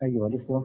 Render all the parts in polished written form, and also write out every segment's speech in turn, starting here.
أيها الإخوة،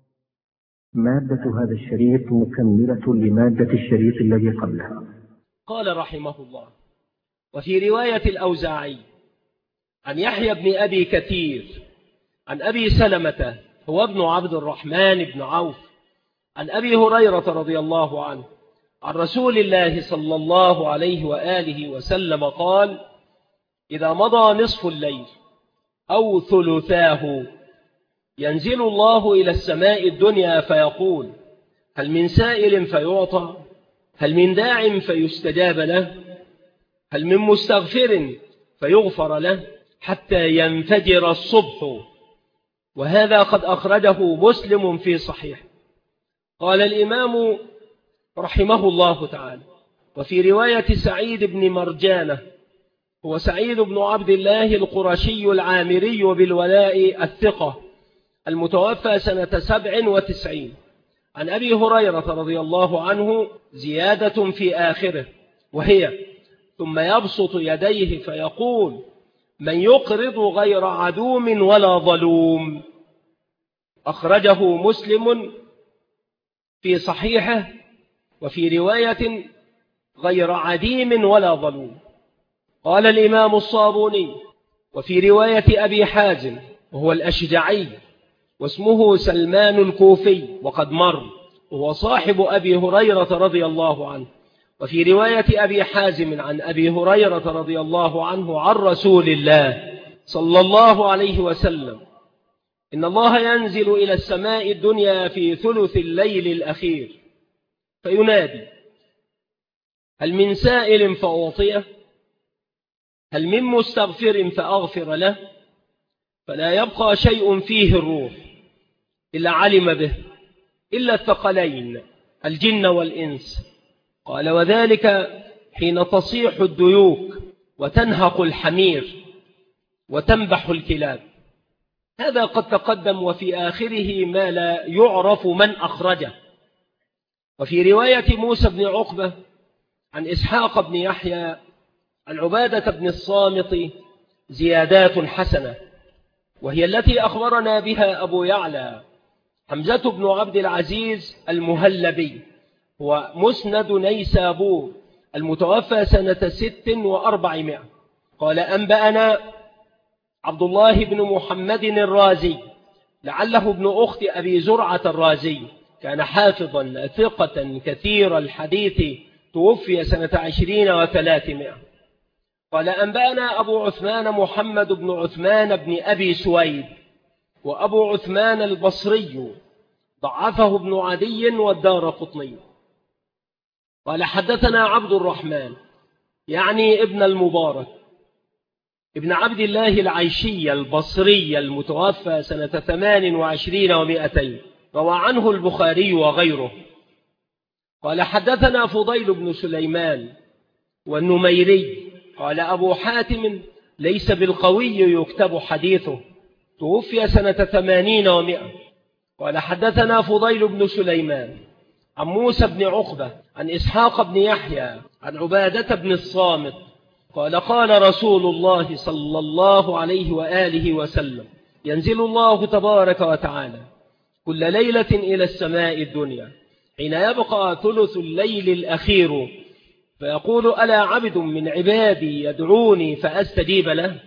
مادة هذا الشريط مكملة لمادة الشريط الذي قبله. قال رحمه الله: وفي رواية الأوزاعي عن يحيى بن أبي كثير عن أبي سلمة هو ابن عبد الرحمن بن عوف عن أبي هريرة رضي الله عنه عن رسول الله صلى الله عليه وآله وسلم قال: إذا مضى نصف الليل أو ثلثاه ينزل الله إلى السماء الدنيا فيقول: هل من سائل فيعطى؟ هل من داع فيستجاب له؟ هل من مستغفر فيغفر له؟ حتى ينفجر الصبح. وهذا قد أخرجه مسلم في صحيح. قال الإمام رحمه الله تعالى: وفي رواية سعيد بن مرجانة هو سعيد بن عبد الله القرشي العامري بالولاء الثقة المتوفى سنة 97 عن أبي هريرة رضي الله عنه زيادة في آخره، وهي: ثم يبسط يديه فيقول: من يقرض غير عدوم ولا ظلوم. أخرجه مسلم في صحيحه. وفي رواية: غير عديم ولا ظلوم. قال الإمام الصابوني: وفي رواية أبي حازم وهو الأشجعي واسمه سلمان الكوفي وقد مر، وهو صاحب أبي هريرة رضي الله عنه. وفي رواية أبي حازم عن أبي هريرة رضي الله عنه عن رسول الله صلى الله عليه وسلم: إن الله ينزل إلى السماء الدنيا في ثلث الليل الأخير فينادي: هل من سائل فأعطيه؟ هل من مستغفر فأغفر له؟ فلا يبقى شيء فيه الروح إلا علم به إلا الثقلين الجن والإنس. قال: وذلك حين تصيح الديوك وتنهق الحمير وتنبح الكلاب. هذا قد تقدم، وفي آخره ما لا يعرف من أخرجه. وفي رواية موسى بن عقبة عن إسحاق بن يحيى عن عبادة بن الصامت زيادات حسنة، وهي التي أخبرنا بها أبو يعلى حمزة بن عبد العزيز المهلبي، هو مسند نيسابور المتوفى سنة 4600. قال: أنبأنا عبد الله بن محمد الرازي لعله ابن أخت أبي زرعة الرازي، كان حافظا ثقة كثير الحديث، توفي سنة 20 و300. قال: أنبأنا أبو عثمان محمد بن عثمان بن أبي سويد وأبو عثمان البصري، ضعفه ابن عدي والدارقطني. قال: حدثنا عبد الرحمن يعني ابن المبارك ابن عبد الله العيشي البصري المتوفى سنة 28 و200، روى عنه البخاري وغيره. قال: حدثنا فضيل بن سليمان والنميري. قال أبو حاتم: ليس بالقوي يكتب حديثه، توفي سنة 80 و100. قال: حدثنا فضيل بن سليمان عن موسى بن عقبة عن إسحاق بن يحيى عن عبادة بن الصامت قال: قال رسول الله صلى الله عليه وآله وسلم: ينزل الله تبارك وتعالى كل ليلة إلى السماء الدنيا حين يبقى ثلث الليل الأخير فيقول: ألا عبد من عبادي يدعوني فأستجيب له؟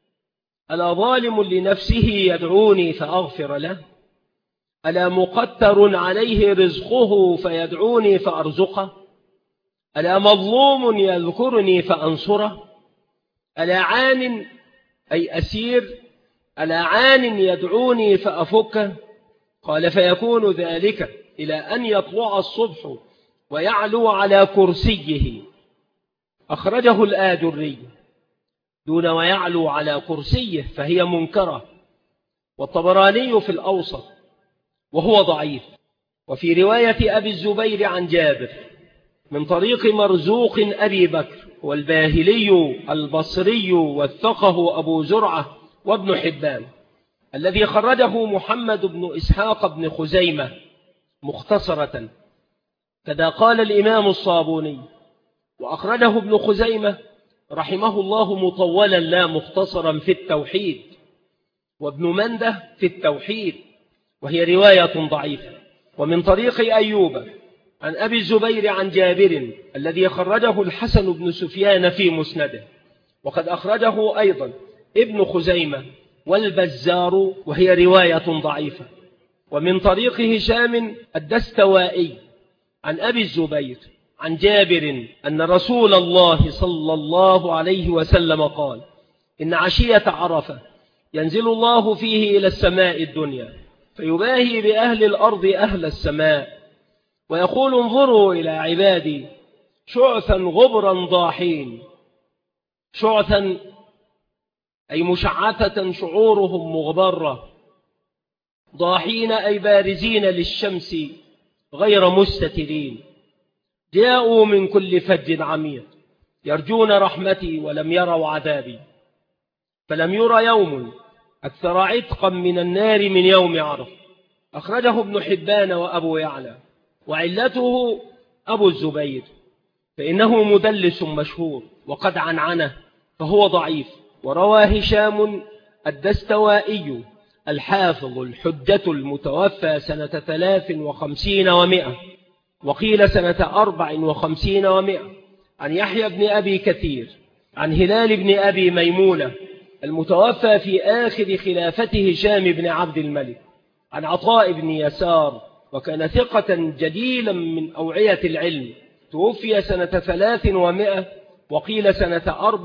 ألا ظالم لنفسه يدعوني فأغفر له؟ ألا مقتر عليه رزقه فيدعوني فأرزقه؟ ألا مظلوم يذكرني فأنصره؟ ألا عان أي أسير ألا عان يدعوني فأفكه؟ قال: فيكون ذلك إلى أن يطلع الصبح ويعلو على كرسيه. أخرجه الآجري دون ويعلو على كرسيه فهي منكرة، والطبراني في الأوسط وهو ضعيف. وفي رواية أبي الزبير عن جابر من طريق مرزوق أبي بكر والباهلي البصري وثقه أبو زرعة وابن حبان، الذي خرجه محمد بن إسحاق بن خزيمة مختصرة، كذا قال الإمام الصابوني. وأخرجه ابن خزيمة رحمه الله مطولا لا مختصرا في التوحيد، وابن منده في التوحيد، وهي رواية ضعيفة. ومن طريق أيوب عن أبي الزبير عن جابر الذي خرجه الحسن بن سفيان في مسنده، وقد أخرجه أيضا ابن خزيمة والبزار، وهي رواية ضعيفة. ومن طريق هشام الدستوائي عن أبي الزبير عن جابر أن رسول الله صلى الله عليه وسلم قال: إن عشية عرفة ينزل الله فيه إلى السماء الدنيا فيباهي بأهل الأرض أهل السماء ويقول: انظروا إلى عبادي شعثا غبرا ضاحين. شعثا أي مشعثة شعورهم مغبرة، ضاحين أي بارزين للشمس غير مستترين، جاءوا من كل فج عميق يرجون رحمتي ولم يروا عذابي، فلم ير يوم أكثر عتقا من النار من يوم عرفة. أخرجه ابن حبان وأبو يعلى، وعلته أبو الزبير فإنه مدلس مشهور وقد عنعنه فهو ضعيف. وروى هشام الدستوائي الحافظ الحجة المتوفى سنة 53 و100 وقيل سنة 54 و100 عن يحيى بن أبي كثير عن هلال بن أبي ميمونة المتوفى في آخر خلافة هشام بن عبد الملك عن عطاء بن يسار، وكان ثقة جليلا من أوعية العلم، توفي سنة 300 وقيل سنة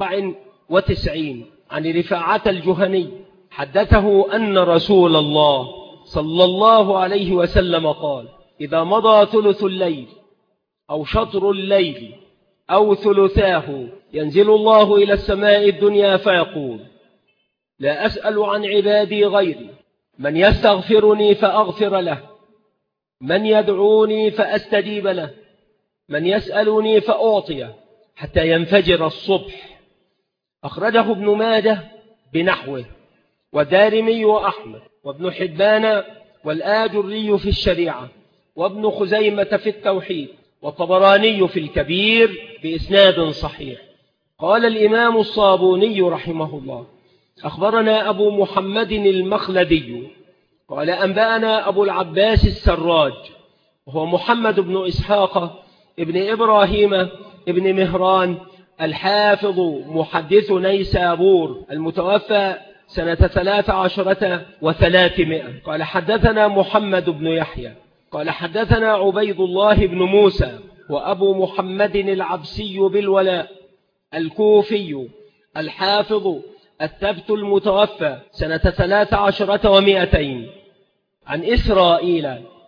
94 عن رفاعة الجهني حدثه أن رسول الله صلى الله عليه وسلم قال: إذا مضى ثلث الليل أو شطر الليل أو ثلثاه ينزل الله إلى السماء الدنيا فيقول: لا أسأل عن عبادي غيري، من يستغفرني فأغفر له، من يدعوني فأستجيب له، من يسألني فأعطيه، حتى ينفجر الصبح. أخرجه ابن ماجه بنحوه، ودارمي وأحمد وابن حبان والآجري في الشريعة، وابن خزيمة في التوحيد، والطبراني في الكبير بإسناد صحيح. قال الإمام الصابوني رحمه الله: أخبرنا أبو محمد المخلدي قال أنبأنا أبو العباس السراج وهو محمد بن إسحاق ابن إبراهيم ابن مهران الحافظ محدث نيسابور المتوفى سنة 13 و300 قال حدثنا محمد بن يحيى قال حدثنا عبيد الله بن موسى وأبو محمد العبسي بالولاء الكوفي الحافظ الثبت المتوفى سنة 13 و200 عن إسرائيل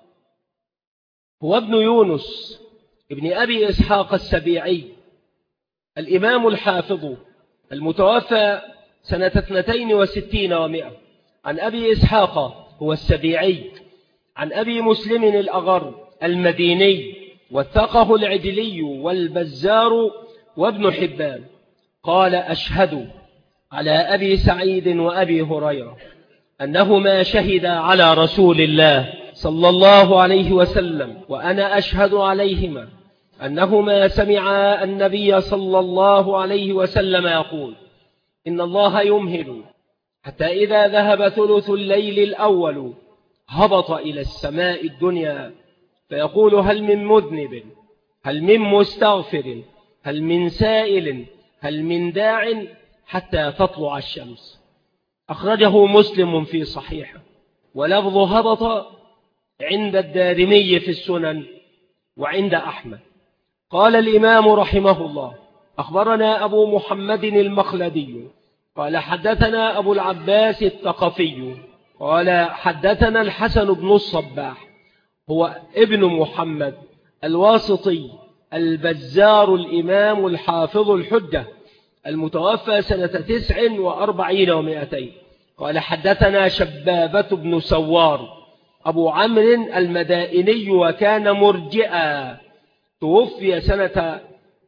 هو ابن يونس ابن أبي إسحاق السبيعي الإمام الحافظ المتوفى سنة 62 و100 عن أبي إسحاق هو السبيعي عن أبي مسلم الأغر المديني وثقه العجلي والبزار وابن حبان قال أشهد على أبي سعيد وأبي هريرة أنهما شهدا على رسول الله صلى الله عليه وسلم وأنا أشهد عليهما أنهما سمعا النبي صلى الله عليه وسلم يقول إن الله يمهل حتى إذا ذهب ثلث الليل الأول هبط إلى السماء الدنيا فيقول هل من مذنب هل من مستغفر هل من سائل هل من داع حتى تطلع الشمس. أخرجه مسلم في صحيحه ولفظ هبط عند الدارمي في السنن وعند أحمد. قال الإمام رحمه الله أخبرنا أبو محمد المخلدي قال حدثنا أبو العباس الثقفي قال حدثنا الحسن بن الصباح هو ابن محمد الواسطي البزار الإمام الحافظ الحجة المتوفى سنة 49 و200 قال حدثنا شبابة بن سوار أبو عمرو المدائني وكان مرجئا توفي سنة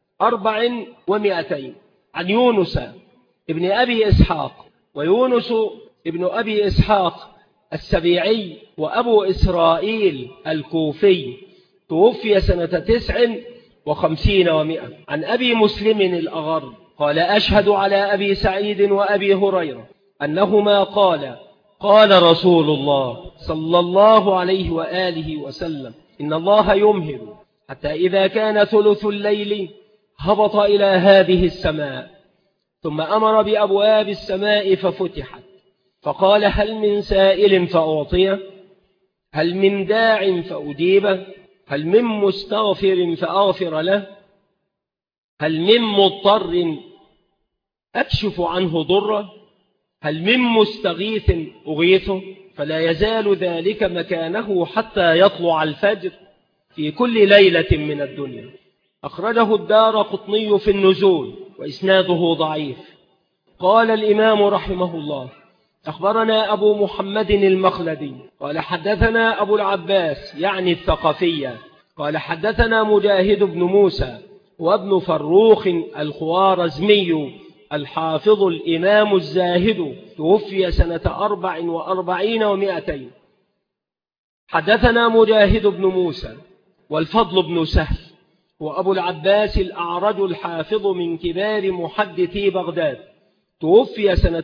400 عن يونس ابن أبي إسحاق ويونس ابن أبي إسحاق السبيعي وأبو إسرائيل الكوفي توفي سنة 59 و100 عن أبي مسلم الأغر قال أشهد على أبي سعيد وأبي هريرة أنهما قال قال رسول الله صلى الله عليه وآله وسلم: إن الله يمهل حتى إذا كان ثلث الليل هبط إلى هذه السماء، ثم أمر بأبواب السماء ففتحت، فقال: هل من سائل فأعطيه؟ هل من داع فأجيبه؟ هل من مستغفر فأغفر له؟ هل من مضطر أكشف عنه ضره؟ هل من مستغيث أغيثه؟ فلا يزال ذلك مكانه حتى يطلع الفجر في كل ليلة من الدنيا. أخرجه الدارقطني في النزول وإسناده ضعيف. قال الإمام رحمه الله: أخبرنا أبو محمد المخلدي قال حدثنا أبو العباس يعني الثقفية قال حدثنا مجاهد بن موسى وابن فروخ الخوارزمي الحافظ الإمام الزاهد، توفي سنة 44 و200. حدثنا مجاهد بن موسى والفضل بن سهل وأبو العباس الأعرج الحافظ من كبار محدثي بغداد، توفي سنة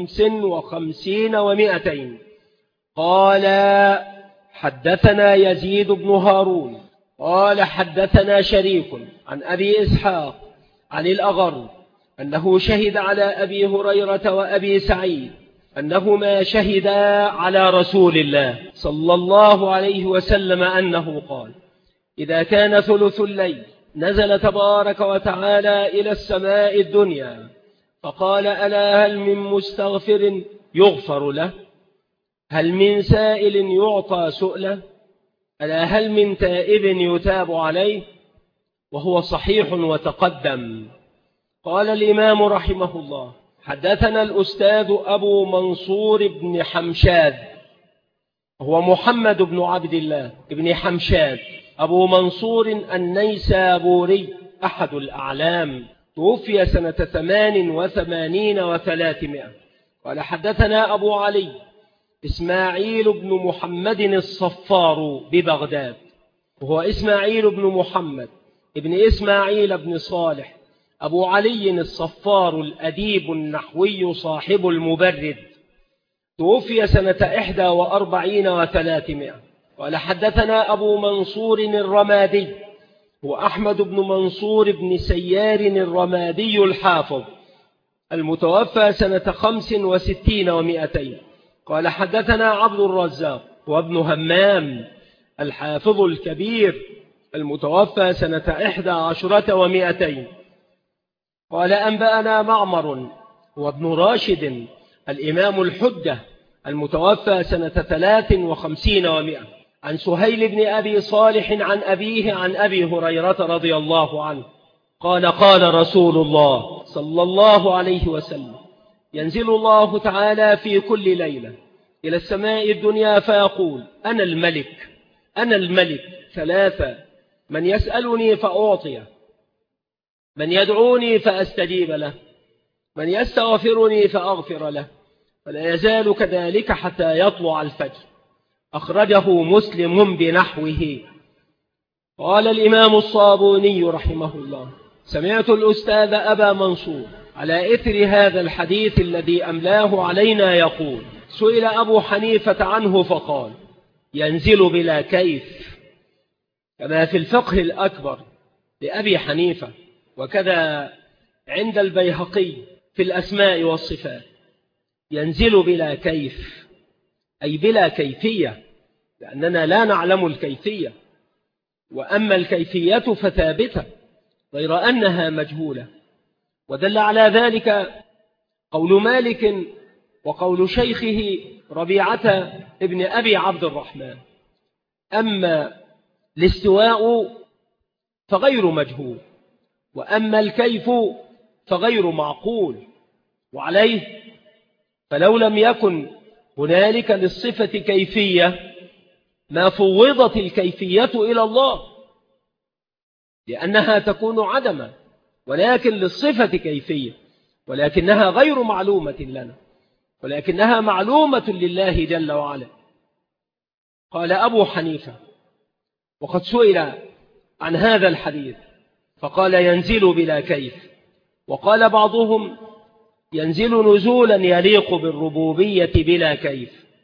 55 و200. قال حدثنا يزيد بن هارون قال حدثنا شريك عن أبي إسحاق عن الأغر أنه شهد على أبي هريرة وأبي سعيد أنهما شهدا على رسول الله صلى الله عليه وسلم أنه قال: إذا كان ثلث الليل نزل تبارك وتعالى إلى السماء الدنيا فقال: ألا هل من مستغفر يغفر له؟ هل من سائل يعطى سؤله؟ ألا هل من تائب يتاب عليه؟ وهو صحيح وتقدم. قال الإمام رحمه الله: حدثنا الأستاذ أبو منصور بن حمشاد، هو محمد بن عبد الله بن حمشاد أبو منصور النيسابوري أحد الأعلام، توفي سنة 88 و300. قال حدثنا أبو علي إسماعيل بن محمد الصفار ببغداد، وهو إسماعيل بن محمد ابن إسماعيل بن صالح أبو علي الصفار الأديب النحوي صاحب المبرد، توفي سنة 41 و300. قال حدثنا أبو منصور الرمادي، هو أحمد بن منصور بن سيار الرمادي الحافظ، المتوفى سنة 65 و200. قال حدثنا عبد الرزاق وابن همام الحافظ الكبير، المتوفى سنة 11 و200. قال أنبأنا معمر وابن راشد الإمام الحجة، المتوفى سنة 53 و100، عن سهيل بن أبي صالح عن أبيه عن أبي هريرة رضي الله عنه قال: قال رسول الله صلى الله عليه وسلم: ينزل الله تعالى في كل ليلة إلى السماء الدنيا فيقول: أنا الملك أنا الملك ثلاثة: من يسألني فأعطيه، من يدعوني فأستجيب له، من يستغفرني فأغفر له، فلا يزال كذلك حتى يطلع الفجر. أخرجه مسلم بنحوه. قال الإمام الصابوني رحمه الله: سمعت الأستاذ أبا منصور على إثر هذا الحديث الذي أملاه علينا يقول: سئل أبو حنيفة عنه فقال: ينزل بلا كيف، كما في الفقه الأكبر لأبي حنيفة، وكذا عند البيهقي في الأسماء والصفات. ينزل بلا كيف أي بلا كيفية، لأننا لا نعلم الكيفية، وأما الكيفية فثابتة غير أنها مجهولة. ودل على ذلك قول مالك وقول شيخه ربيعة ابن أبي عبد الرحمن: أما الاستواء فغير مجهول، وأما الكيف فغير معقول، وعليه فلو لم يكن هنالك للصفة كيفية ما فوضت الكيفية إلى الله، لأنها تكون عدما، ولكن للصفة كيفية، ولكنها غير معلومة لنا، ولكنها معلومة لله جل وعلا. قال أبو حنيفة وقد سئل عن هذا الحديث فقال: ينزل بلا كيف. وقال بعضهم: ينزل نزولا يليق بالربوبية بلا كيف،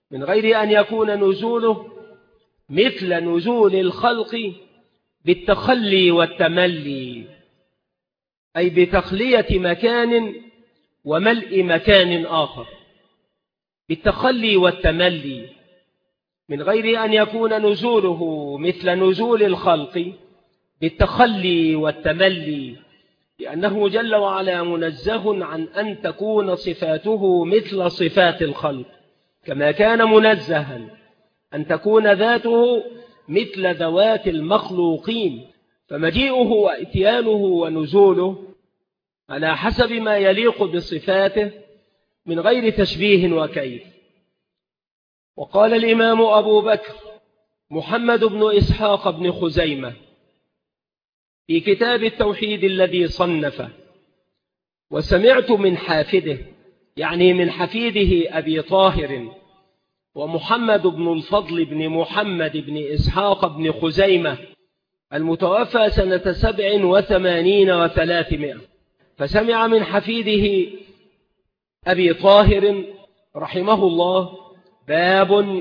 من غير أن يكون نزوله مثل نزول الخلق بالتخلي والتملي، أي بتخلية مكان وملء مكان آخر، بالتخلي والتملي، من غير أن يكون نزوله مثل نزول الخلق بالتخلي والتملي، لأنه جل وعلا منزه عن أن تكون صفاته مثل صفات الخلق، كما كان منزها أن تكون ذاته مثل ذوات المخلوقين. فمجيئه وإتيانه ونزوله على حسب ما يليق بصفاته من غير تشبيه وكيف. وقال الإمام أبو بكر محمد بن إسحاق بن خزيمة في كتاب التوحيد الذي صنفه: وسمعت من حافده، يعني من حفيده أبي طاهر ومحمد بن الفضل بن محمد بن إسحاق بن خزيمة المتوفى سنة 87 و300، فسمع من حفيده أبي طاهر رحمه الله: باب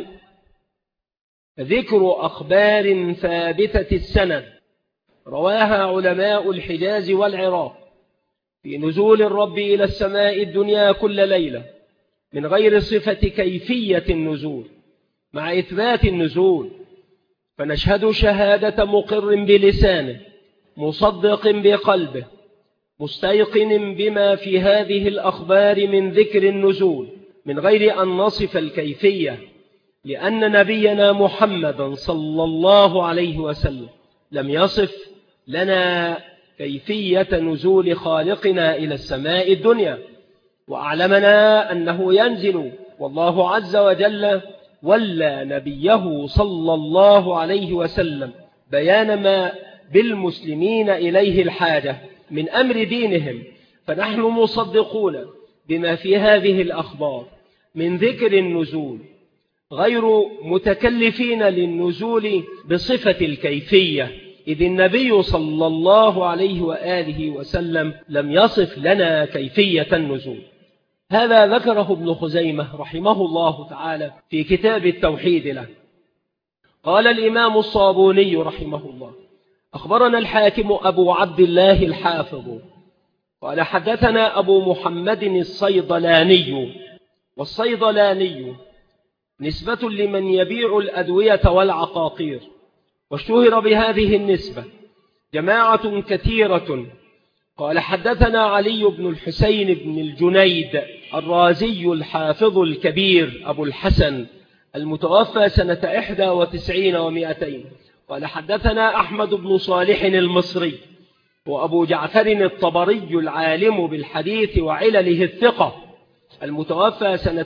ذكر أخبار ثابتة السند رواها علماء الحجاز والعراق في نزول الرب إلى السماء الدنيا كل ليلة من غير صفة كيفية النزول مع إثبات النزول، فنشهد شهادة مقر بلسانه مصدق بقلبه مستيقن بما في هذه الأخبار من ذكر النزول من غير أن نصف الكيفية، لأن نبينا محمدا صلى الله عليه وسلم لم يصف لنا كيفية نزول خالقنا إلى السماء الدنيا، وأعلمنا أنه ينزل، والله عز وجل ولى نبيه صلى الله عليه وسلم بيان ما بالمسلمين إليه الحاجة من أمر دينهم، فنحن مصدقون بما في هذه الأخبار من ذكر النزول، غير متكلفين للنزول بصفة الكيفية، إذ النبي صلى الله عليه وآله وسلم لم يصف لنا كيفية النزول. هذا ذكره ابن خزيمة رحمه الله تعالى في كتاب التوحيد له. قال الإمام الصابوني رحمه الله: أخبرنا الحاكم أبو عبد الله الحافظ قال حدثنا أبو محمد الصيدلاني، والصيدلاني نسبة لمن يبيع الأدوية والعقاقير، واشتهر بهذه النسبة جماعة كثيرة. قال حدثنا علي بن الحسين بن الجنيد الرازي الحافظ الكبير أبو الحسن المتوفى سنة 91 و200. قال حدثنا أحمد بن صالح المصري وأبو جعفر الطبري العالم بالحديث وعلله الثقة المتوفى سنة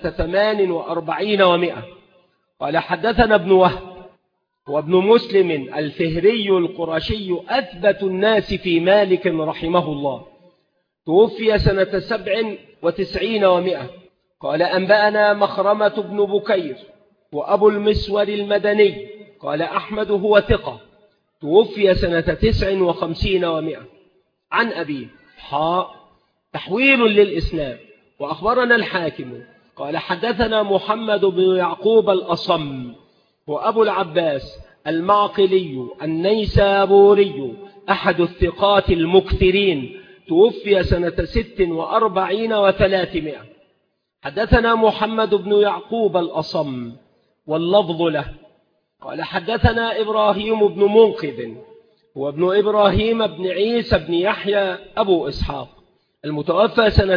48 و100. قال حدثنا ابن وهب وابن مسلم الفهري القرشي أثبت الناس في مالك رحمه الله، توفي سنة 97 و100. قال أنبأنا مخرمة بن بكير وأبو المسور المدني قال أحمد هو ثقة، توفي سنة 59 و100. عن أبي تحويل للإسلام. وأخبرنا الحاكم قال حدثنا محمد بن يعقوب الأصم وأبو العباس المعقلي النيسابوري أحد الثقات المكثرين، توفي سنة 46 و300. حدثنا محمد بن يعقوب الأصم واللفظ له. قال حدثنا إبراهيم بن منقذ وابن إبراهيم بن عيسى بن يحيى أبو إسحاق المتوفى سنة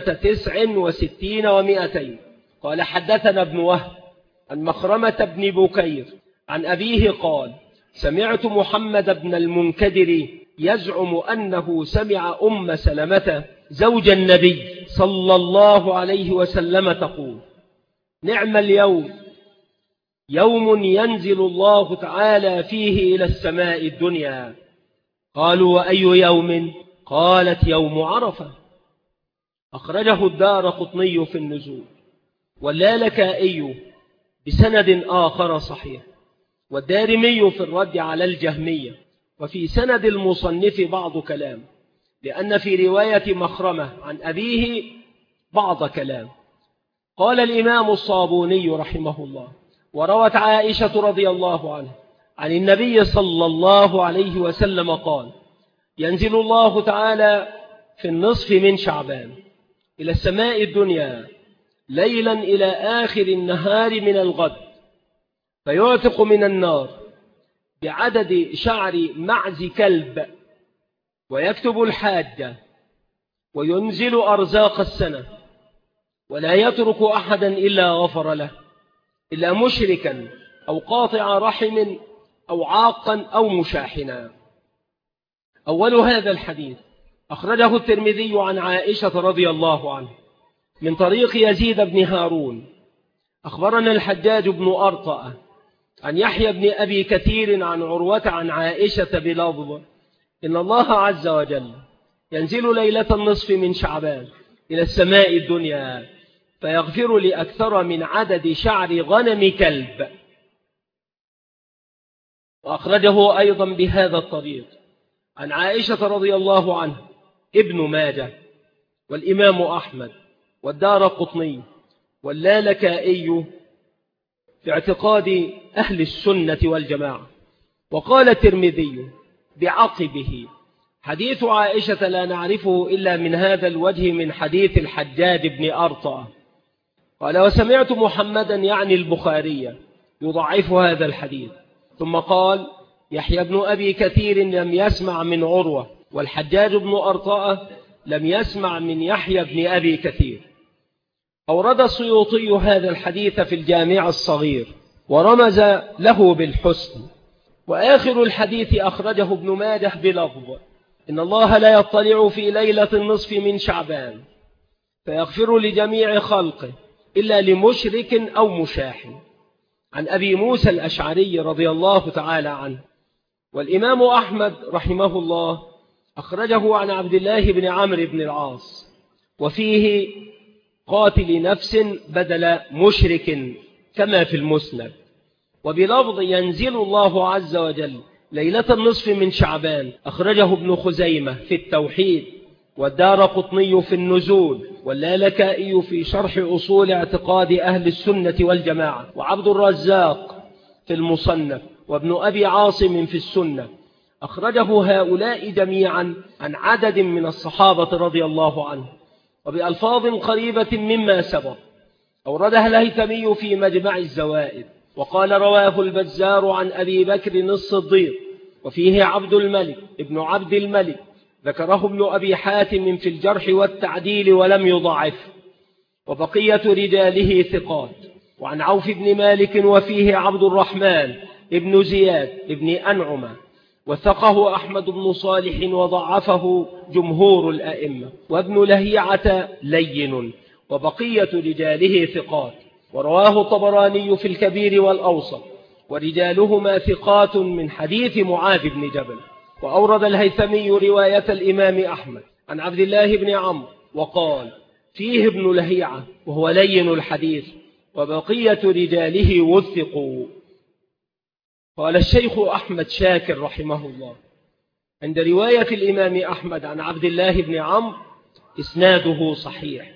69 و200. قال حدثنا ابن وهب عن مخرمة بن بكير عن أبيه قال سمعت محمد بن المنكدر يزعم أنه سمع أم سلمة زوج النبي صلى الله عليه وسلم تقول: نعم اليوم يوم ينزل الله تعالى فيه إلى السماء الدنيا. قالوا: وأي يوم؟ قالت: يوم عرفة. أخرجه الدارقطني في النزول واللالكائي بسند آخر صحيح، والدارمي في الرد على الجهمية. وفي سند المصنف بعض كلام، لأن في رواية مخرمة عن أبيه بعض كلام. قال الإمام الصابوني رحمه الله: وروت عائشة رضي الله عنها عن النبي صلى الله عليه وسلم قال: ينزل الله تعالى في النصف من شعبان إلى السماء الدنيا ليلا إلى آخر النهار من الغد، فيعتق من النار بعدد شعر معز كلب، ويكتب الحاجة، وينزل أرزاق السنة، ولا يترك أحدا إلا غفر له، إلا مشركا أو قاطع رحم أو عاقا أو مشاحنا. أول هذا الحديث أخرجه الترمذي عن عائشة رضي الله عنه من طريق يزيد بن هارون. أخبرنا الحجاج بن أرطأ عن يحيى بن أبي كثير عن عروة عن عائشة بلفظ: إن الله عز وجل ينزل ليلة النصف من شعبان إلى السماء الدنيا فيغفر لأكثر من عدد شعر غنم كلب. وأخرجه أيضا بهذا الطريق عن عائشة رضي الله عنها ابن ماجه والإمام أحمد والدارقطني واللالكائي في اعتقاد أهل السنة والجماعة. وقال الترمذي بعقبه: حديث عائشة لا نعرفه إلا من هذا الوجه من حديث الحجاج بن أرطأ. قال: وسمعت محمدا يعني البخاري يضعف هذا الحديث. ثم قال: يحيى بن أبي كثير لم يسمع من عروة، والحجاج بن أرطأ لم يسمع من يحيى بن أبي كثير. أورد السيوطي هذا الحديث في الجامع الصغير ورمز له بالحسن. وآخر الحديث أخرجه ابن ماجه بلفظ: إن الله لا يطلع في ليلة النصف من شعبان فيغفر لجميع خلقه إلا لمشرك أو مشاح، عن أبي موسى الأشعري رضي الله تعالى عنه. والإمام أحمد رحمه الله أخرجه عن عبد الله بن عمرو بن العاص، وفيه: قاتل نفس بدل مشرك كما في المسند. وبلفظ: ينزل الله عز وجل ليلة النصف من شعبان أخرجه ابن خزيمة في التوحيد، والدارقطني في النزول، واللالكائي في شرح أصول اعتقاد أهل السنة والجماعة، وعبد الرزاق في المصنف، وابن أبي عاصم في السنة. أخرجه هؤلاء جميعا عن عدد من الصحابة رضي الله عنهم وبألفاظ قريبة مما سبق. أوردها الهيثمي في مجمع الزوائد، وقال: رواه البزار عن أبي بكر الصديق، وفيه عبد الملك ابن عبد الملك، ذكره ابن أبي حاتم في الجرح والتعديل ولم يضعف، وبقية رجاله ثقات. وعن عوف بن مالك وفيه عبد الرحمن ابن زياد ابن أنعمة، وثقه أحمد بن صالح وضعفه جمهور الأئمة. وابن لهيعة لين، وبقية رجاله ثقات. ورواه الطبراني في الكبير والأوسط، ورجالهما ثقات من حديث معاذ بن جبل. وأورد الهيثمي رواية الإمام أحمد عن عبد الله بن عمرو وقال: فيه ابن لهيعة وهو لين الحديث، وبقية رجاله وثقوا. قال الشيخ أحمد شاكر رحمه الله: عند رواية الإمام أحمد عن عبد الله بن عمرو إسناده صحيح،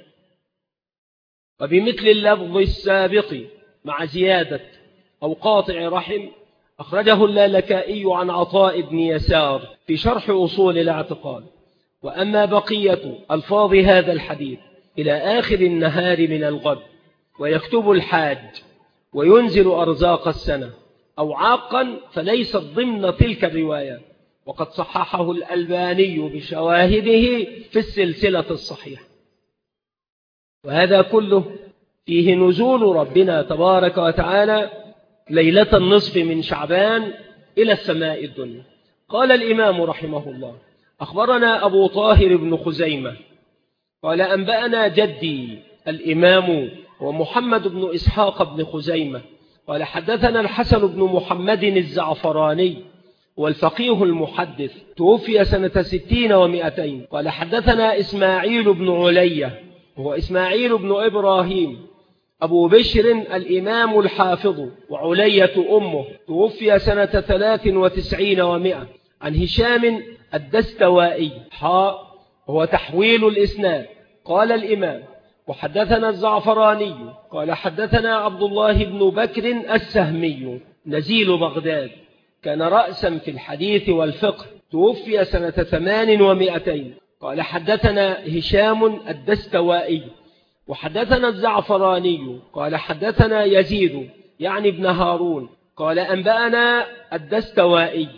وبمثل اللفظ السابق مع زيادة أو قاطع رحم أخرجه اللالكائي عن عطاء بن يسار في شرح أصول الاعتقاد. وأما بقية ألفاظ هذا الحديث إلى آخر النهار من الغد، ويكتب الحاج، وينزل أرزاق السنة، أو عاقا، فليست ضمن تلك الروايات، وقد صححه الألباني بشواهده في السلسلة الصحيحة. وهذا كله فيه نزول ربنا تبارك وتعالى ليلة النصف من شعبان إلى السماء الدنيا. قال الإمام رحمه الله: أخبرنا أبو طاهر بن خزيمة قال: أنبأنا جدي الإمام ومحمد بن إسحاق بن خزيمة قال: حدثنا الحسن بن محمد الزعفراني والفقيه المحدث، توفي سنة 60 و200. قال: حدثنا إسماعيل بن علية وهو إسماعيل بن إبراهيم أبو بشر الإمام الحافظ، وعلية أمه، توفي سنة 93 و100. عن هشام الدستوائي هو تحويل الإسناد. قال الإمام: وحدثنا الزعفراني قال حدثنا عبد الله بن بكر السهمي نزيل بغداد، كان رأسا في الحديث والفقه، توفي سنة 800. قال حدثنا هشام الدستوائي وحدثنا الزعفراني قال حدثنا يزيد يعني ابن هارون قال أنبأنا الدستوائي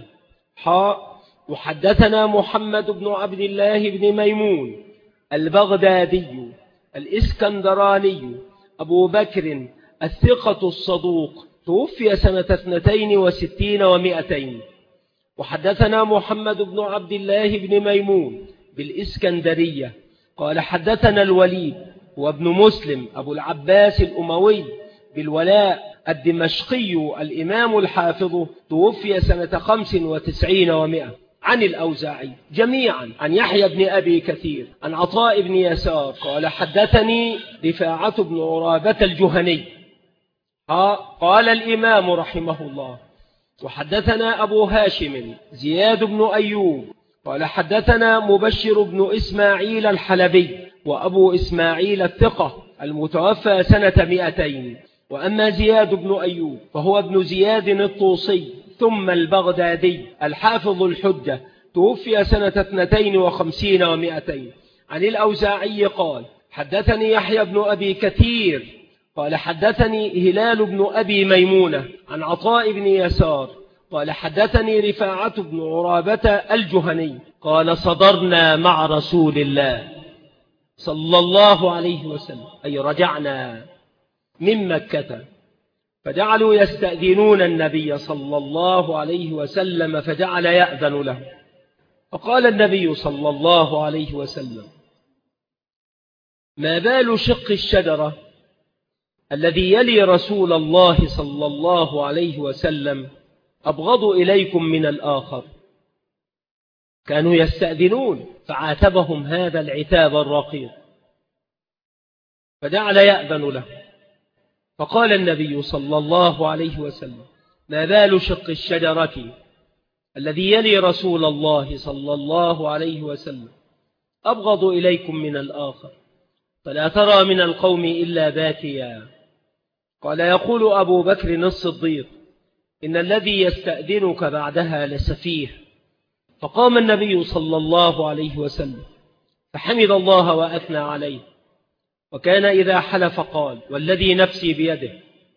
وحدثنا محمد بن عبد الله بن ميمون البغدادي الإسكندراني أبو بكر الثقة الصدوق، توفي سنة 62 و200. وحدثنا محمد بن عبد الله بن ميمون بالإسكندرية قال حدثنا الوليد وابن مسلم أبو العباس الأموي بالولاء الدمشقي الإمام الحافظ، توفي سنة 95 و100. عن الأوزاعي جميعا عن يحيى بن أبي كثير عن عطاء بن يسار قال حدثني رفاعة بن عرابة الجهني قال الإمام رحمه الله وحدثنا أبو هاشم زياد بن أيوب قال حدثنا مبشر بن إسماعيل الحلبي وأبو إسماعيل الثقة المتوفى سنة 200. وأما زياد بن أيوب فهو ابن زياد الطوسي ثم البغدادي الحافظ الحجة، توفي سنة 52 و200. عن الأوزاعي قال حدثني يحيى بن أبي كثير قال حدثني هلال بن أبي ميمونة عن عطاء بن يسار قال حدثني رفاعة بن عرابة الجهني قال صدرنا مع رسول الله صلى الله عليه وسلم، أي رجعنا من مكة، فجعلوا يستأذنون النبي صلى الله عليه وسلم فجعل يأذن له، فقال النبي صلى الله عليه وسلم ما بال شق الشجرة الذي يلي رسول الله صلى الله عليه وسلم أبغض إليكم من الآخر؟ كانوا يستأذنون فعاتبهم هذا العتاب الرقيق، فجعل يأذن له، فقال النبي صلى الله عليه وسلم ما بال شق الشجرة الذي يلي رسول الله صلى الله عليه وسلم أبغض إليكم من الآخر؟ فلا ترى من القوم إلا باكيا. قال يقول أبو بكر الصديق إن الذي يستأذنك بعدها لسفيه. فقام النبي صلى الله عليه وسلم فحمد الله وأثنى عليه، وكان إذا حلف قال والذي نفسي بيده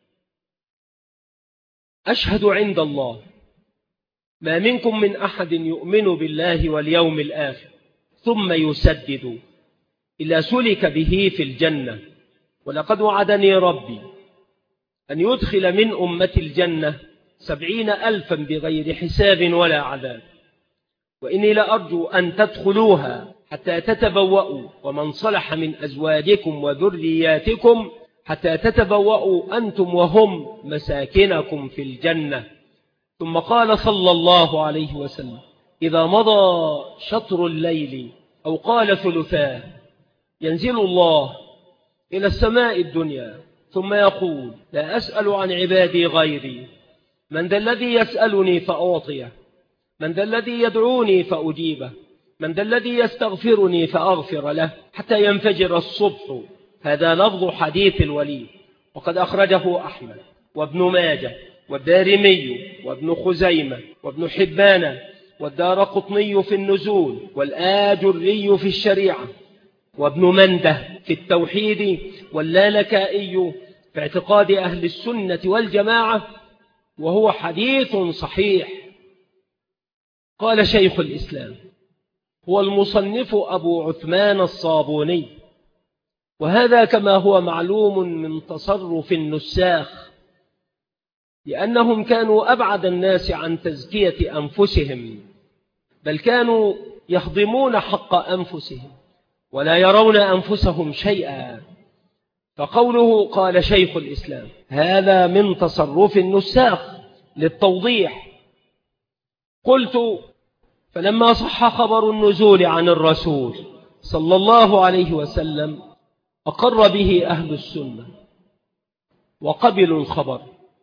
أشهد عند الله ما منكم من أحد يؤمن بالله واليوم الآخر ثم يسدد إلا سلك به في الجنة، ولقد وعدني ربي أن يدخل من أمة الجنة 70,000 بغير حساب ولا عذاب، وإني لأرجو أن تدخلوها حتى تتبوأوا ومن صلح من أزواجكم وذرياتكم حتى تتبوأوا أنتم وهم مساكنكم في الجنة. ثم قال صلى الله عليه وسلم إذا مضى شطر الليل أو قال ثلثاه ينزل الله إلى السماء الدنيا ثم يقول لا أسأل عن عبادي غيري، من ذا الذي يسألني فأعطيه، من ذا الذي يدعوني فأجيبه، من ذا الذي يستغفرني فأغفر له حتى ينفجر الصبح. هذا لفظ حديث الوليد، وقد أخرجه أحمد وابن ماجه والدارمي وابن خزيمة وابن حبان والدارقطني في النزول والآجري في الشريعة وابن منده في التوحيد واللالكائي في اعتقاد أهل السنة والجماعة، وهو حديث صحيح. قال شيخ الإسلام هو المصنف أبو عثمان الصابوني، وهذا كما هو معلوم من تصرف النساخ، لأنهم كانوا أبعد الناس عن تزكية أنفسهم، بل كانوا يهضمون حق أنفسهم ولا يرون أنفسهم شيئا. فقوله قال شيخ الإسلام هذا من تصرف النساخ للتوضيح. قلت فلما صح خبر النزول عن الرسول صلى الله عليه وسلم أقر به أهل السنة وقبلوا الخبر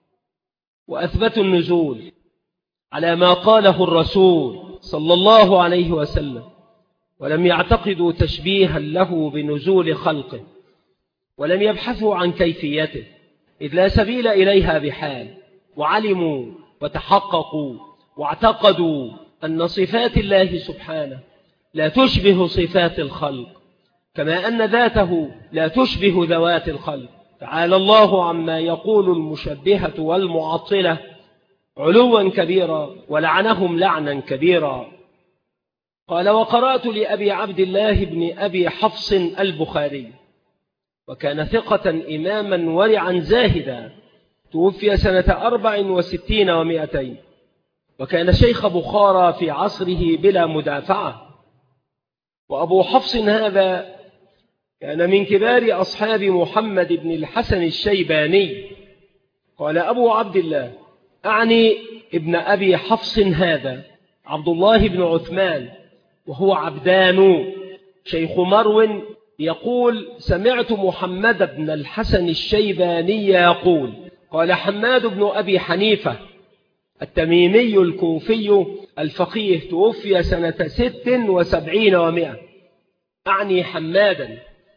وأثبتوا النزول على ما قاله الرسول صلى الله عليه وسلم، ولم يعتقدوا تشبيها له بنزول خلقه، ولم يبحثوا عن كيفيته، إذ لا سبيل إليها بحال، وعلموا وتحققوا واعتقدوا أن صفات الله سبحانه لا تشبه صفات الخلق، كما أن ذاته لا تشبه ذوات الخلق. تعالى الله عما يقول المشبهة والمعطلة علوا كبيرا، ولعنهم لعنا كبيرا. قال: وقرأت لأبي عبد الله بن أبي حفص البخاري، وكان ثقة إماما ورعا زاهدا، توفي سنة 64 و200، وكان شيخ بخارى في عصره بلا مدافعة. وأبو حفص هذا كان من كبار أصحاب محمد بن الحسن الشيباني. قال أبو عبد الله، أعني ابن أبي حفص هذا عبد الله بن عثمان، وهو عبدان شيخ مرو، يقول: سمعت محمد بن الحسن الشيباني يقول: قال حماد بن أبي حنيفة التميمي الكوفي الفقيه، توفي سنة 76 و100، أعني حمادا.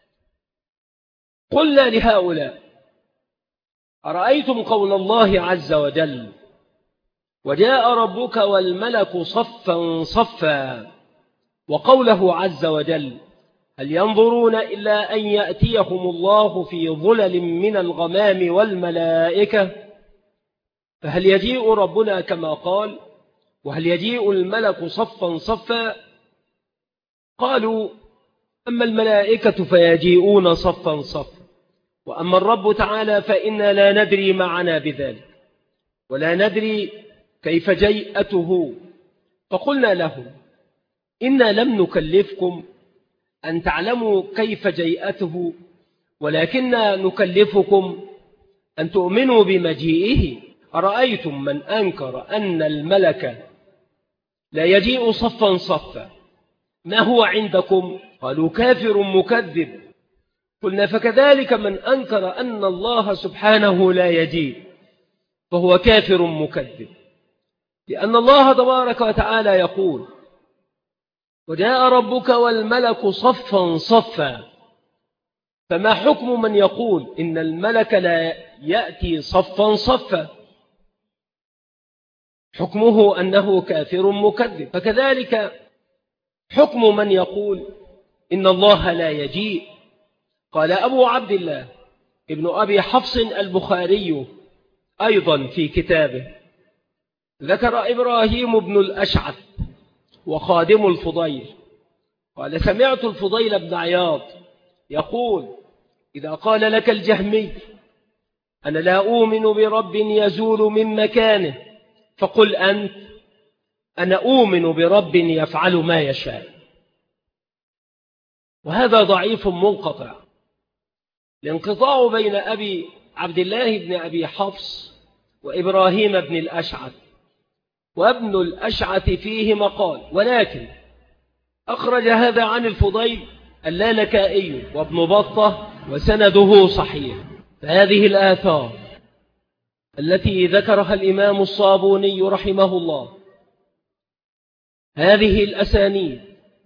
قلنا لهؤلاء: أرأيتم قول الله عز وجل: وجاء ربك والملك صفا صفا، وقوله عز وجل: هل ينظرون إلا أن يأتيهم الله في ظلل من الغمام والملائكة؟ فهل يجيء ربنا كما قال؟ وهل يجيء الملك صفا صفا؟ قالوا: أما الملائكة فيجيئون صفا صفا، وأما الرب تعالى فإنا لا ندري معنا بذلك، ولا ندري كيف جيئته. فقلنا لهم: إنا لم نكلفكم أن تعلموا كيف جيئته، ولكننا نكلفكم أن تؤمنوا بمجيئه. أرأيتم من أنكر أن الملك لا يجيء صفا صفا، ما هو عندكم؟ قالوا: كافر مكذب. قلنا: فكذلك من أنكر أن الله سبحانه لا يجيء فهو كافر مكذب، لأن الله تبارك وتعالى يقول: وجاء ربك والملك صفا صفا. فما حكم من يقول إن الملك لا يأتي صفا صفا؟ حكمه أنه كافر مكذب. فكذلك حكم من يقول إن الله لا يجيء. قال أبو عبد الله ابن أبي حفص البخاري أيضا في كتابه، ذكر إبراهيم بن الأشعث وخادم الفضيل، قال: سمعت الفضيل بن عياض يقول: إذا قال لك الجهمي أنا لا أؤمن برب يزول من مكانه، فقل أنت: أنا أؤمن برب يفعل ما يشاء. وهذا ضعيف منقطع. الانقطاع بين أبي عبد الله بن أبي حفص وإبراهيم بن الأشعث، وابن الأشعث فيه مقال، ولكن أخرج هذا عن الفضيل اللالكائي وابن بطة وسنده صحيح. فهذه الآثار التي ذكرها الإمام الصابوني رحمه الله، هذه الأسانيد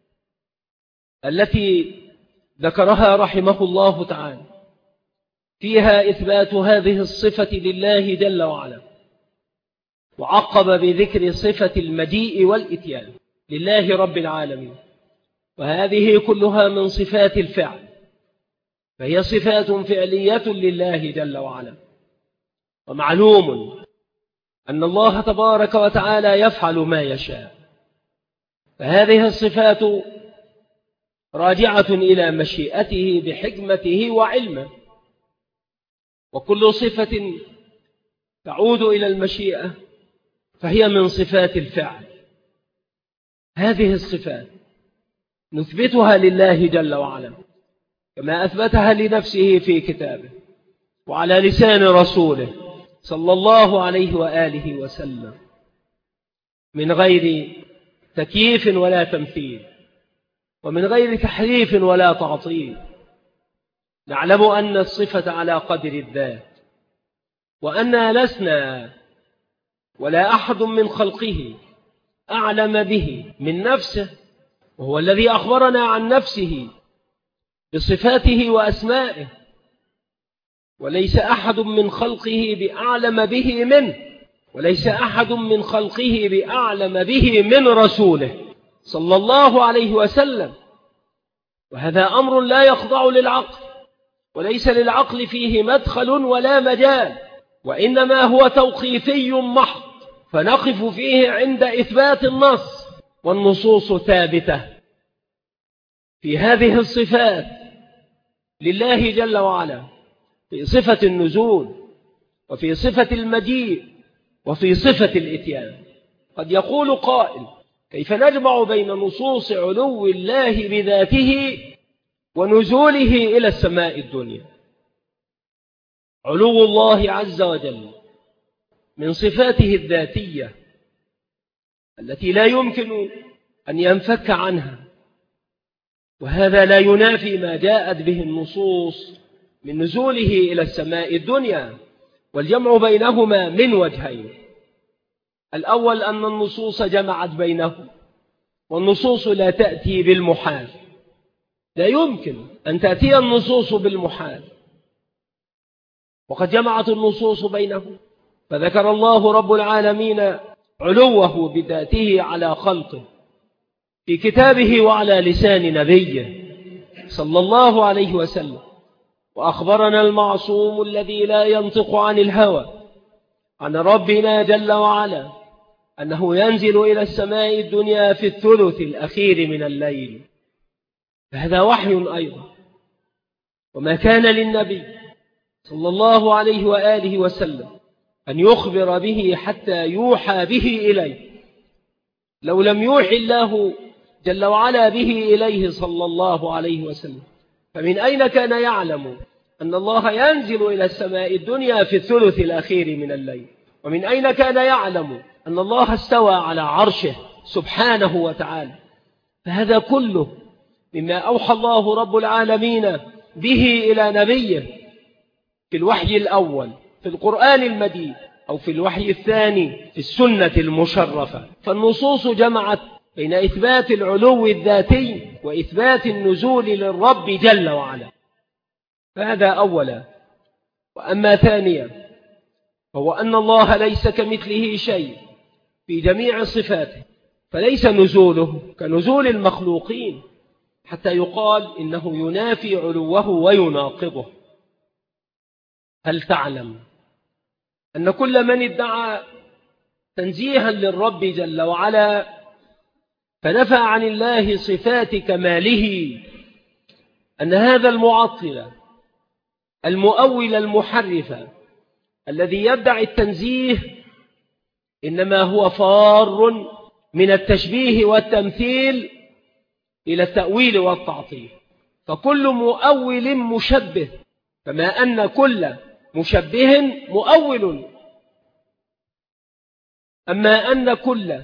التي ذكرها رحمه الله تعالى فيها إثبات هذه الصفة لله جل وعلا، وعقب بذكر صفة المجيء والإتيان لله رب العالمين، وهذه كلها من صفات الفعل، فهي صفات فعلية لله جل وعلا. ومعلوم أن الله تبارك وتعالى يفعل ما يشاء، فهذه الصفات راجعة إلى مشيئته بحكمته وعلمه، وكل صفة تعود إلى المشيئة فهي من صفات الفعل. هذه الصفات نثبتها لله جل وعلا كما أثبتها لنفسه في كتابه وعلى لسان رسوله صلى الله عليه وآله وسلم، من غير تكييف ولا تمثيل، ومن غير تحريف ولا تعطيل. نعلم أن الصفة على قدر الذات، وأننا لسنا ولا أحد من خلقه أعلم به من نفسه، وهو الذي أخبرنا عن نفسه بصفاته وأسمائه، وليس أحد من خلقه بأعلم به منه، وليس أحد من خلقه بأعلم به من رسوله صلى الله عليه وسلم. وهذا أمر لا يخضع للعقل، وليس للعقل فيه مدخل ولا مجال، وإنما هو توقيفي محض، فنقف فيه عند إثبات النص، والنصوص ثابتة في هذه الصفات لله جل وعلا، في صفة النزول، وفي صفة المجيء، وفي صفة الإتيان. قد يقول قائل: كيف نجمع بين نصوص علو الله بذاته ونزوله إلى السماء الدنيا؟ علو الله عز وجل من صفاته الذاتية التي لا يمكن أن ينفك عنها، وهذا لا ينافي ما جاءت به النصوص من نزوله إلى السماء الدنيا. والجمع بينهما من وجهين: الأول أن النصوص جمعت بينه، والنصوص لا تأتي بالمحال، لا يمكن أن تأتي النصوص بالمحال، وقد جمعت النصوص بينه. فذكر الله رب العالمين علوه بذاته على خلقه في كتابه وعلى لسان نبيه صلى الله عليه وسلم، وأخبرنا المعصوم الذي لا ينطق عن الهوى عن ربنا جل وعلا أنه ينزل إلى السماء الدنيا في الثلث الأخير من الليل، فهذا وحي أيضا. وما كان للنبي صلى الله عليه وآله وسلم أن يخبر به حتى يوحى به إليه، لو لم يوحي الله جل وعلا به إليه صلى الله عليه وسلم، فمن أين كان يعلم أن الله ينزل إلى السماء الدنيا في الثلث الأخير من الليل؟ ومن أين كان يعلم أن الله استوى على عرشه سبحانه وتعالى؟ فهذا كله مما أوحى الله رب العالمين به إلى نبيه في الوحي الأول في القرآن المجيد، أو في الوحي الثاني في السنة المشرفة. فالنصوص جمعت بين إثبات العلو الذاتي وإثبات النزول للرب جل وعلا، فهذا أولا. وأما ثانيا فهو أن الله ليس كمثله شيء في جميع صفاته، فليس نزوله كنزول المخلوقين حتى يقال إنه ينافي علوه ويناقضه. هل تعلم أن كل من ادعى تنزيها للرب جل وعلا فنفى عن الله صفات كماله، أن هذا المعطل المؤول المحرف الذي يدعي التنزيه إنما هو فار من التشبيه والتمثيل إلى التأويل والتعطيل؟ فكل مؤول مشبه، كما أن كل مشبه مؤول، أما أن كل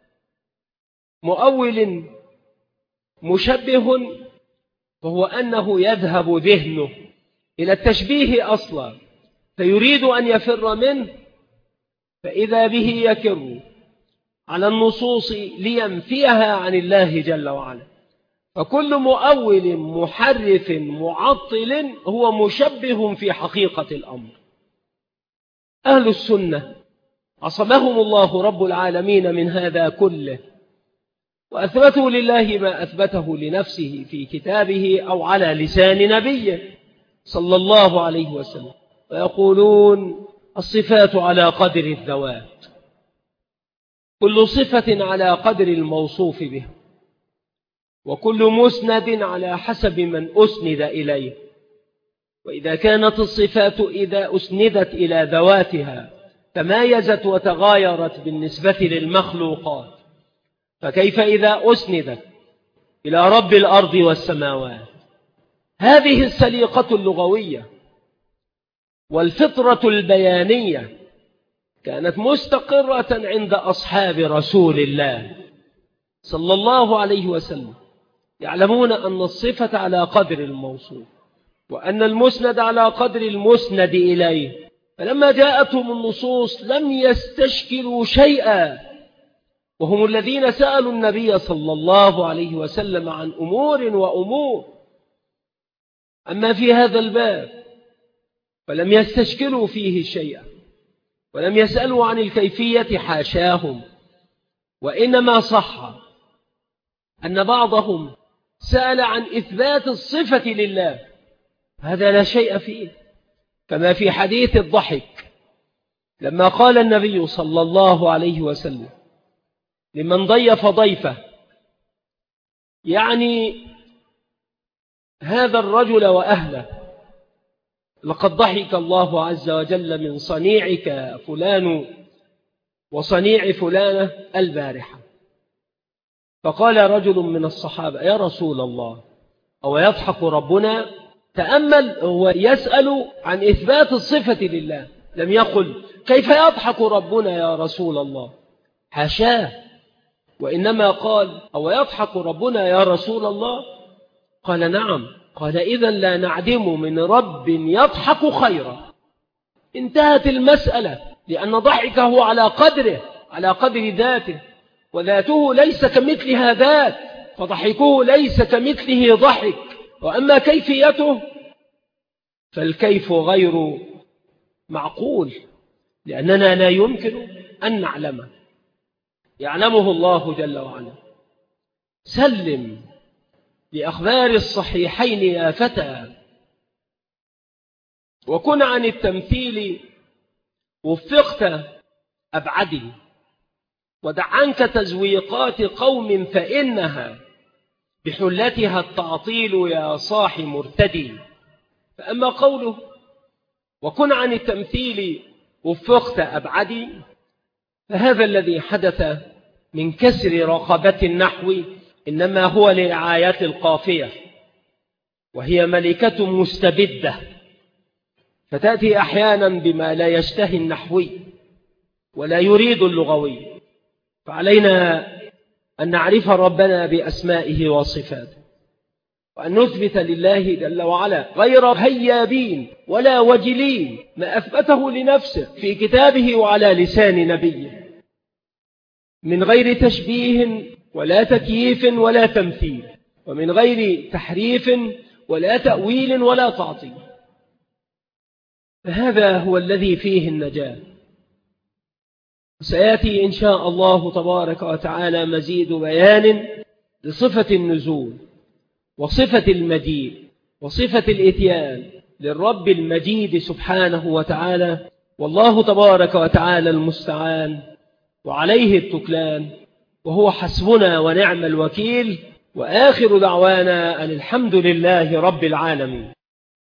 مؤول مشبه فهو أنه يذهب ذهنه إلى التشبيه أصلا، فيريد أن يفر منه، فإذا به يكر على النصوص لينفيها عن الله جل وعلا. فكل مؤول محرف معطل هو مشبه في حقيقة الأمر. أهل السنة عصمهم الله رب العالمين من هذا كله، وأثبتوا لله ما أثبته لنفسه في كتابه أو على لسان نبيه صلى الله عليه وسلم، ويقولون الصفات على قدر الذوات، كل صفة على قدر الموصوف به، وكل مسند على حسب من أسند إليه. وإذا كانت الصفات إذا أسندت إلى ذواتها تمايزت وتغايرت بالنسبة للمخلوقات، فكيف إذا أسندت إلى رب الأرض والسماوات؟ هذه السليقة اللغوية والفطرة البيانية كانت مستقرة عند أصحاب رسول الله صلى الله عليه وسلم، يعلمون أن الصفة على قدر الموصوف، وأن المسند على قدر المسند إليه. فلما جاءتهم النصوص لم يستشكلوا شيئا، وهم الذين سألوا النبي صلى الله عليه وسلم عن أمور وأمور. أما في هذا الباب ولم يستشكلوا فيه شيئا ولم يسألوا عن الكيفية حاشاهم، وإنما صح أن بعضهم سأل عن إثبات الصفة لله، هذا لا شيء فيه، كما في حديث الضحك لما قال النبي صلى الله عليه وسلم لمن ضيف ضيفه، يعني هذا الرجل وأهله: لقد ضحك الله عز وجل من صنيعك فلان وصنيع فلانة البارحة. فقال رجل من الصحابة: يا رسول الله، أو يضحك ربنا؟ تأمل، هو يسأل عن إثبات الصفة لله، لم يقل كيف يضحك ربنا يا رسول الله، حاشاه، وإنما قال: أو يضحك ربنا يا رسول الله؟ قال: نعم. قال: إذن لا نعدم من رب يضحك خيرا. انتهت المسألة، لأن ضحكه على قدره، على قدر ذاته، وذاته ليس كمثلها ذات، فضحكه ليس كمثله ضحك. وأما كيفيته فالكيف غير معقول، لأننا لا يمكن أن نعلمه، يعلمه الله جل وعلا. سلم لأخبار الصحيحين يا فتى، وكن عن التمثيل وفقت أبعدي، ودع عنك تزويقات قوم فإنها بحلتها التعطيل يا صاح مرتدي. فأما قوله وكن عن التمثيل وفقت أبعدي، فهذا الذي حدث من كسر رقبة النحو إنما هو لرعاية القافية، وهي ملكة مستبدة، فتأتي أحيانا بما لا يشتهي النحوي ولا يريد اللغوي. فعلينا أن نعرف ربنا بأسمائه وصفاته، وأن نثبت لله جل وعلا غير هيابين ولا وجلين ما أثبته لنفسه في كتابه وعلى لسان نبيه، من غير تشبيه ولا تكييف ولا تمثيل، ومن غير تحريف ولا تأويل ولا تعطيل. فهذا هو الذي فيه النجاة. سيأتي إن شاء الله تبارك وتعالى مزيد بيان لصفة النزول وصفة المجيء وصفة الإتيان للرب المجيد سبحانه وتعالى، والله تبارك وتعالى المستعان وعليه التكلان، وهو حسبنا ونعم الوكيل. وآخر دعوانا أن الحمد لله رب العالمين.